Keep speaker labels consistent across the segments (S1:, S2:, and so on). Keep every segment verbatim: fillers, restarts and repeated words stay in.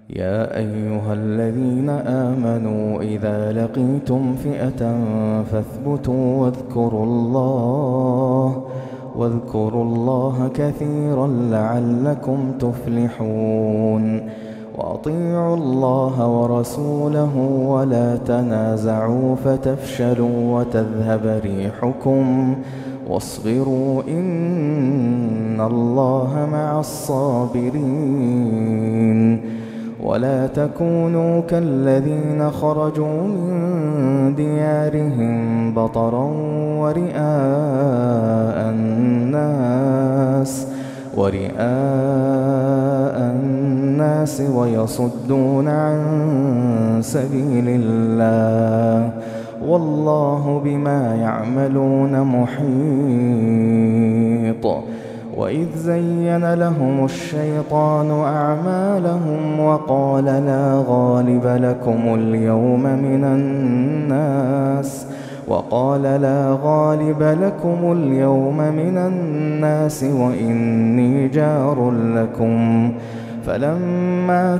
S1: يا أيها الذين آمنوا إذا لقيتم فئة فاثبتوا واذكروا الله واذكروا الله كثيرا لعلكم تفلحون. وأطيعوا الله ورسوله ولا تنازعوا فتفشلوا وتذهب ريحكم واصبروا إن الله مع الصابرين. ولا تكونوا كالذين خرجوا من ديارهم بطرا ورئاء الناس ورئاء الناس ويصدون عن سبيل الله والله بما يعملون محيط. وإذ زين لهم الشيطان أعمالهم وقال لا غالب لكم اليوم من الناس وقال لا غالب لكم اليوم من الناس وإني جار لكم فلما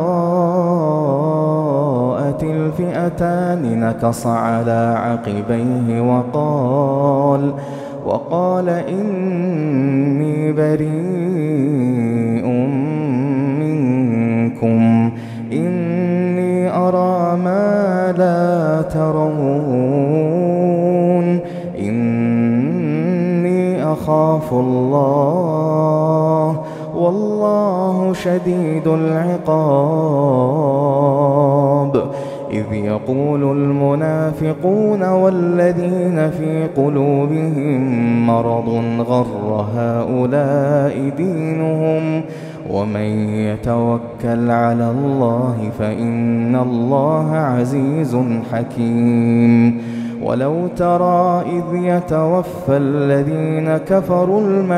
S1: تراءت الفئتان نكص على عقبيه وقال وقال إني بريء منكم إني أرى ما لا ترون إني أخاف الله والله شديد العقاب. إذ يقول المنافقون والذين في قلوبهم مرض غر هؤلاء دينهم ومن يتوكل على الله فإن الله عزيز حكيم. ولو ترى إذ يتوفى الذين كفروا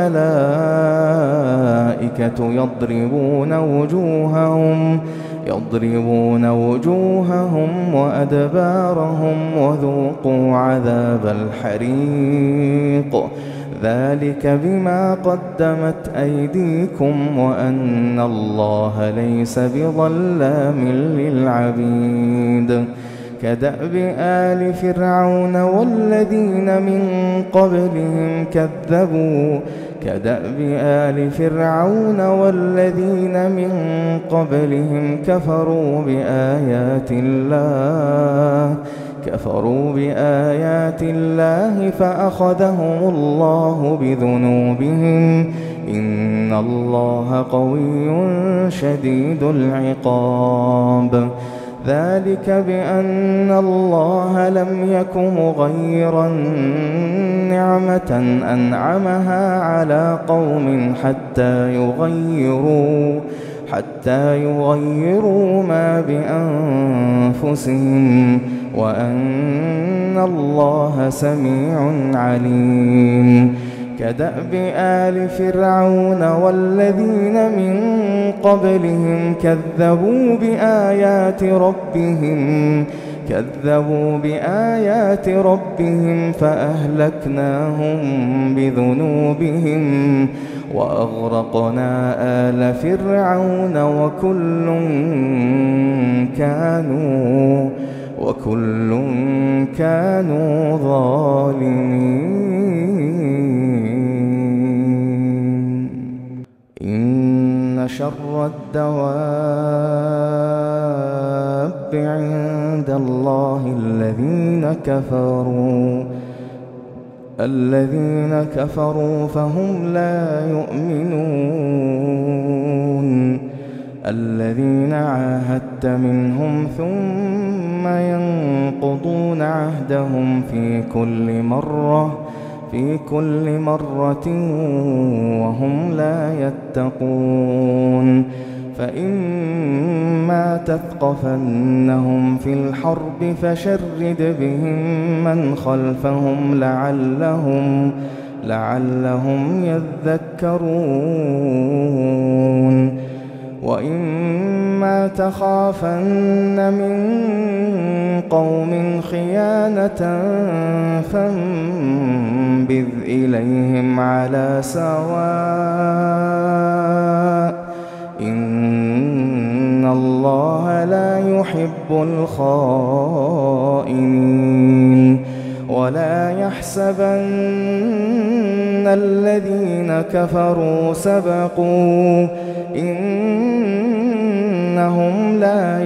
S1: الملائكة يضربون وجوههم يضربون وجوههم وأدبارهم وذوقوا عذاب الحريق ذلك بما قدمت أيديكم وأن الله ليس بظلام للعبيد. كدأب آل فرعون والذين من قبلهم كذبوا كدأب آل فرعون والذين من قبلهم كفروا بآيات الله كفروا بآيات الله فأخذهم الله بذنوبهم إن الله قوي شديد العقاب. ذلك بأن الله لم يك مغيرا نعمة أنعمها على قوم حتى يغيروا حتى يغيروا ما بأنفسهم وأن الله سميع عليم. كدأب آل فرعون والذين من قبلهم كذبوا بآيات ربهم كذبوا بآيات ربهم فأهلكناهم بذنوبهم وأغرقنا آل فرعون وكل كانوا وكل كانوا ظالمين. إن شر الدواب عند الله الذين كفروا الذين كفروا فهم لا يؤمنون. الذين عاهدت منهم ثم ينقضون عهدهم في كل مرة في كل مرة وهم لا يتقون. فإما تثقفنهم في الحرب فشرد بهم من خلفهم لعلهم لعلهم يذكرون. وإما تخافن من قوم خيانة فانبذ إليهم على سواء إن الله لا يحب الخائنين ولا يحسبن الذين كفروا سبقوا إنهم لا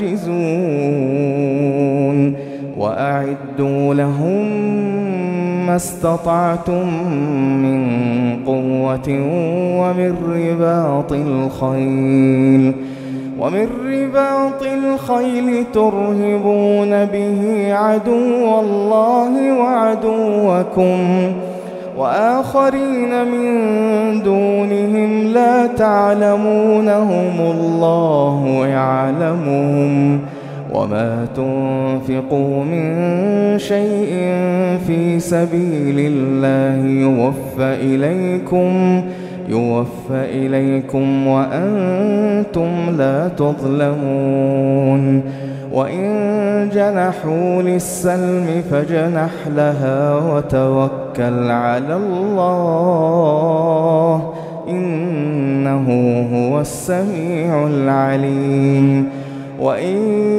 S1: يعجزون وأعدوا لهم ما استطعتم من قوة ومن رباط الخيل ومن رباط الخيل ترهبون به عدو الله وعدوكم وآخرين من دونهم لا تعلمونهم الله يعلمهم وما تنفقوا من شيء في سبيل الله يوفى إليكم يوفى إليكم وأنتم لا تظلمون وإن جنحوا للسلم فاجنح لها وتوكل على الله إنه هو السميع العليم وإن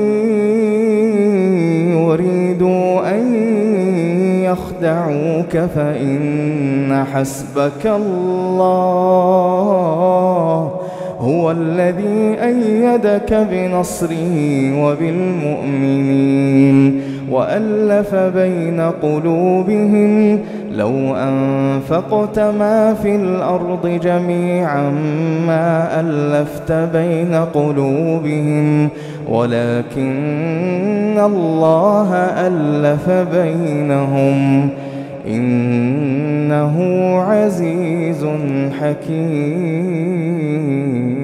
S1: يريدوا أن يخدعوك فإن حسبك الله هو الذي أيدك بنصره وبالمؤمنين وألف بين قلوبهم لو أنفقت ما في الأرض جميعا ما ألفت بين قلوبهم ولكن الله ألف بينهم إنه عزيز حكيم.